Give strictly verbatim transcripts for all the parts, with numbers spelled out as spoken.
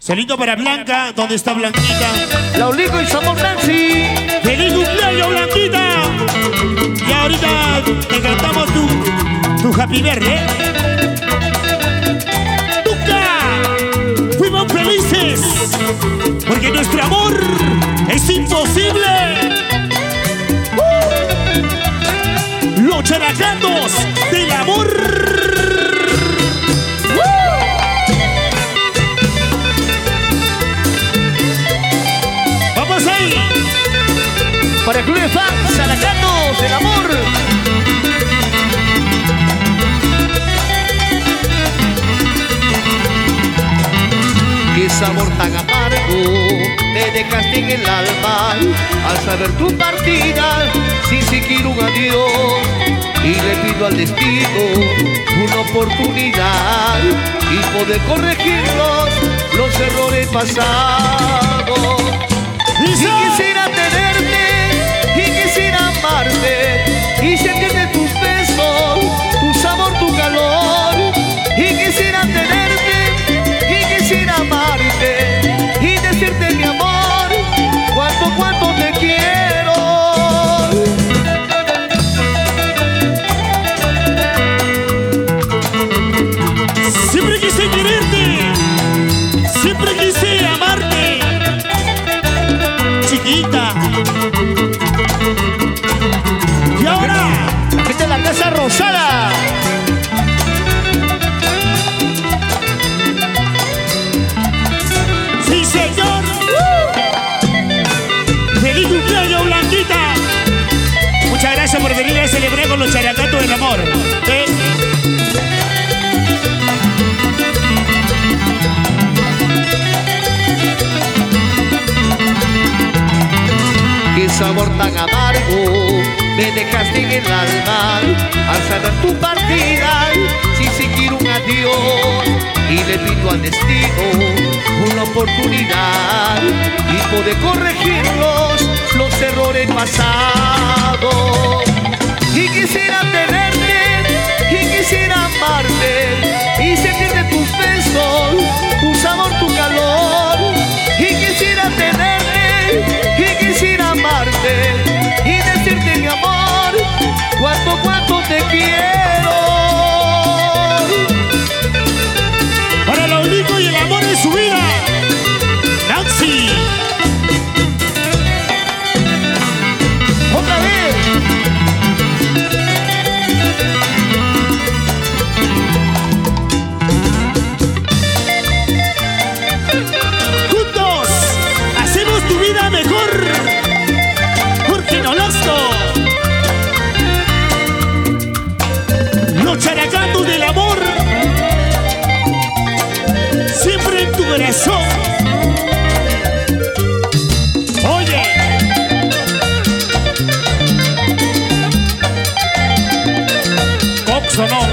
Salito para Blanca, ¿dónde está Blanquita? La Olico y Sabor Nancy. ¡Feliz cumpleaños, Blanquita! Y ahorita te cantamos tu, tu Happy Birthday. ¡Nunca fuimos felices! Porque nuestro amor es imposible. ¡Uh! Los characatos del amor. Para el Club de Fans, Characatos del Amor. Qué sabor tan amargo me dejaste en el alma al saber tu partida, sin siquiera un adiós. Y le pido al destino una oportunidad y poder corregirlos los errores pasados. Y quisiera tenerte y quisiera amarte y sentirte tus besos, tu sabor, tu calor. Y quisiera tenerte y quisiera amarte y decirte mi amor, cuánto, cuánto te quiero. Siempre quise quererte, siempre quise amarte, chiquita. Y ahora, esta es la Casa Rosada. ¡sí, señor! ¡Uh! ¡Feliz cumpleaños, Blanquita! Muchas gracias por venir a celebrar con los characatos del amor. ¿Eh? Qué sabor tan amargo me dejaste en el alma al saber tu partida, sin siquiera un adiós. Y le pido al destino una oportunidad y poder corregirlos los errores pasados. Y quisiera tenerte y quisiera amarte y sentirte tus besos, tu sabor, tu calor. Y quisiera tenerte y quisiera amarte y decirte mi amor, cuánto, cuánto te quiero. Para lo único y el amor en su vida, Nancy. Otra vez. Juntos hacemos tu vida mejor. Jorge Nolasco. Los characatos del amor, siempre en tu corazón. Oye, Coxo no.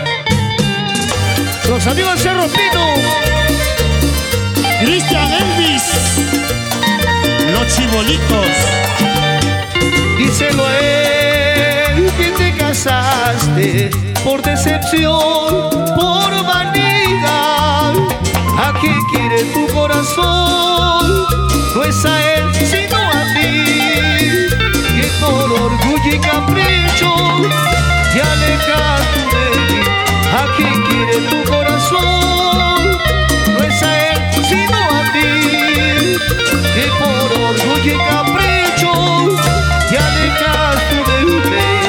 Los amigos de Cerro Pino. Cristian Elvis. Los chibolitos. Díselo a él que te casaste por decepción, por vanidad. ¿A quién quiere tu corazón? No es a él sino a ti, que por orgullo y capricho te alejas tú de mí. ¿A quién quiere tu corazón? No es a él sino a ti, que por orgullo y capricho te alejas tú de mí.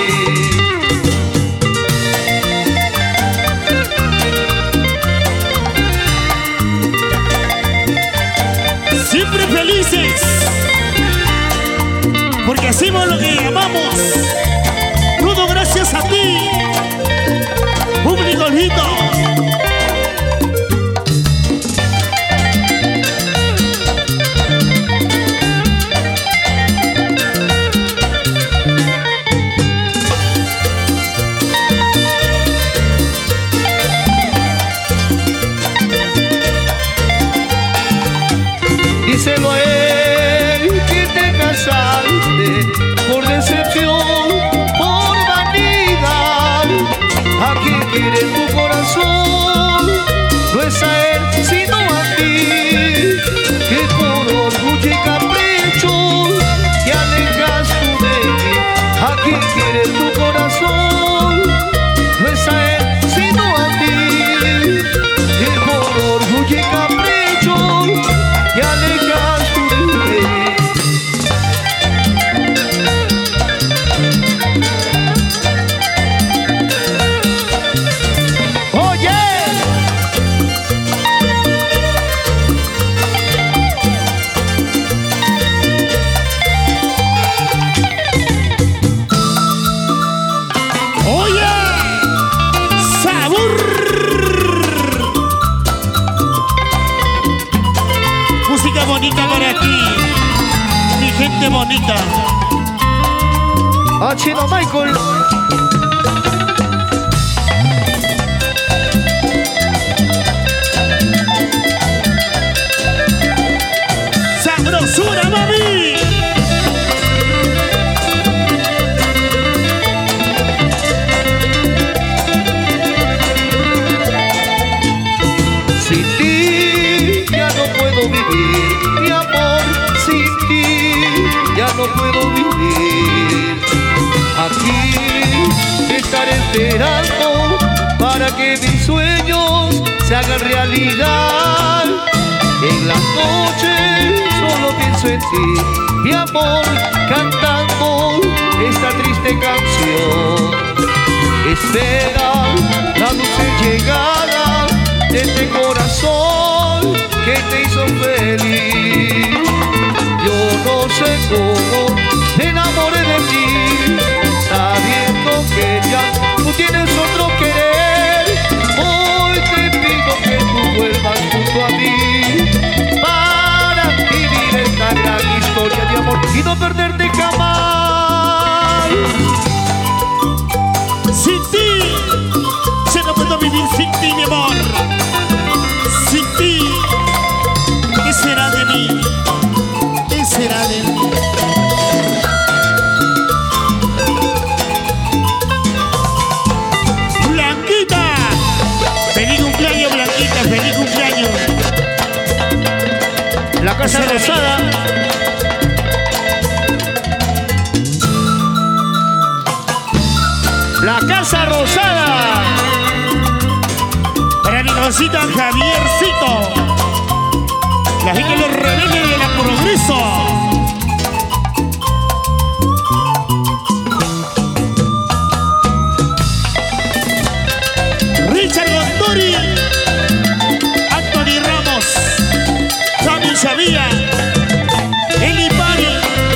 Siempre felices, porque hacemos lo que amamos. Todo gracias a ti, público lindo. Díselo a él que te casaste por decepción, por vanidad. ¿A quién quiere tu corazón? No es a él sino a ti, bonita para ti, mi gente bonita. Ah, Chino Michael. ¡Sabrosura, mami! Sin ti ya no puedo vivir, mi amor. Sin ti ya no puedo vivir. Aquí te estaré esperando para que mis sueños se hagan realidad. En las noches solo pienso en ti, mi amor, cantando esta triste canción. Espera la dulce llegada de este corazón que te hizo feliz. Yo no sé cómo me enamoré de ti, sabiendo que ya tú tienes otro querer. Hoy te pido que tú vuelvas junto a mí para vivir esta gran historia de amor y no perderte jamás. Sin ti, yo no puedo vivir sin ti, mi amor. Sin ti, ¿qué será de mí? ¿Qué será de mí? Blanquita, feliz cumpleaños, Blanquita, feliz cumpleaños. La Casa Rosada. La Casa Rosada. Para mi cosita Javiercito, la gente de los rebeldes de la Progreso. Richard Gondori, Anthony Ramos, Sammy Xavía, Eli Pari.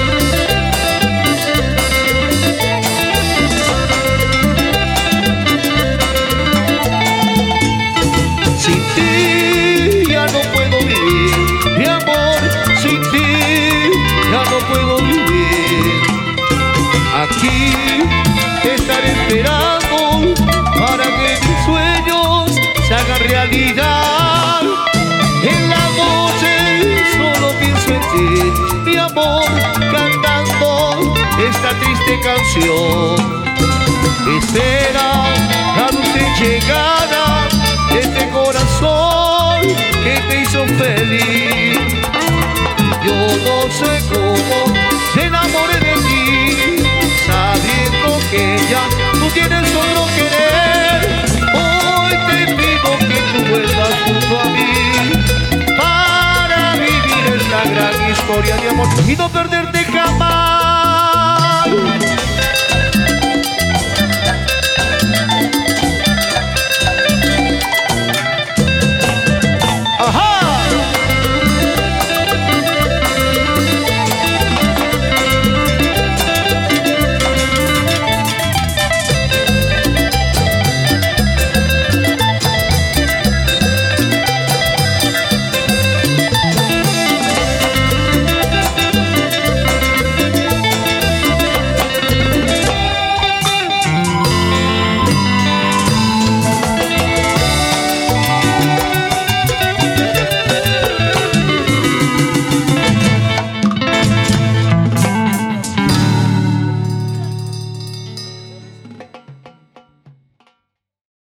Sin ti ya no puedo vivir, mi amor. Sin ti ya no puedo vivir. Aquí te estaré esperando para que mis sueños se hagan realidad. En la noche solo pienso en ti, mi amor, cantando esta triste canción. Espera la dulce llegada de este corazón que te hizo feliz. Yo no sé cómo me enamoré de ti, sabiendo que ya tú tienes otro querer. Hoy te pido que tú vuelvas junto a mí para vivir esta gran historia de amor y no perderte jamás.